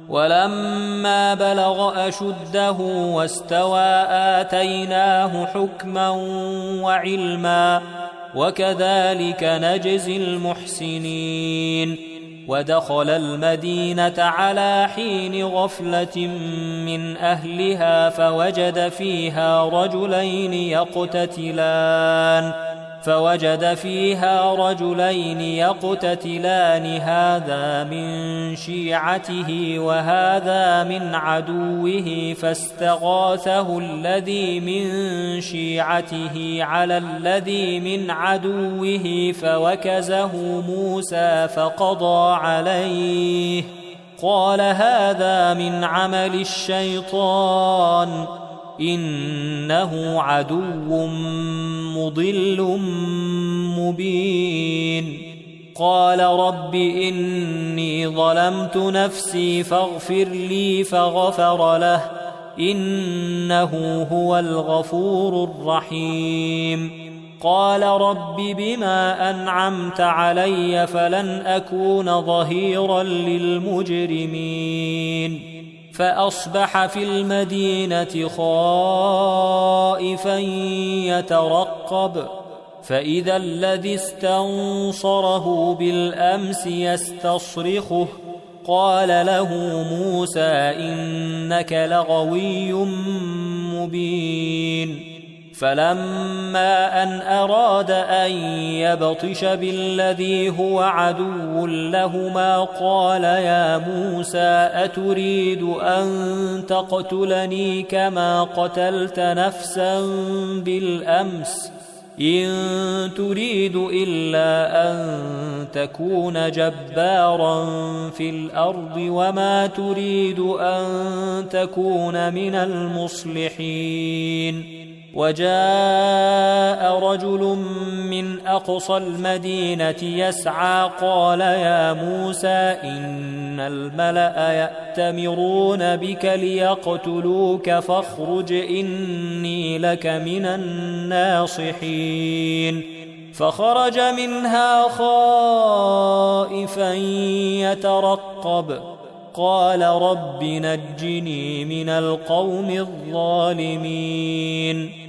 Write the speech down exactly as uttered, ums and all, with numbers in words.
ولما بلغ أشده واستوى آتيناه حكما وعلما وكذلك نجزي المحسنين. ودخل المدينة على حين غفلة من أهلها فوجد فيها رجلين يقتتلان فوجد فيها رجلين يقتتلان هذا من شيعته وهذا من عدوه فاستغاثه الذي من شيعته على الذي من عدوه فوكزه موسى فقضى عليه قال هذا من عمل الشيطان إنه عدو مضل مبين. قال رب إني ظلمت نفسي فاغفر لي فغفر له إنه هو الغفور الرحيم. قال رب بما أنعمت علي فلن أكون ظهيرا للمجرمين. فأصبح في المدينة خائفا يترقب فإذا الذي استنصره بالأمس يستصرخه قال له موسى إنك لغوي مبين. فلما أن أراد أن يبطش بالذي هو عدو لهما قال يا موسى أتريد أن تقتلني كما قتلت نفسا بالأمس إن تريد إلا أن تكون جبارا في الأرض وما تريد أن تكون من المصلحين. وجاء رجل من أقصى المدينة يسعى قال يا موسى إن الملأ يأتمرون بك ليقتلوك فاخرج إني لك من الناصحين. فخرج منها خائفا يترقب قال رب نجني من القوم الظالمين.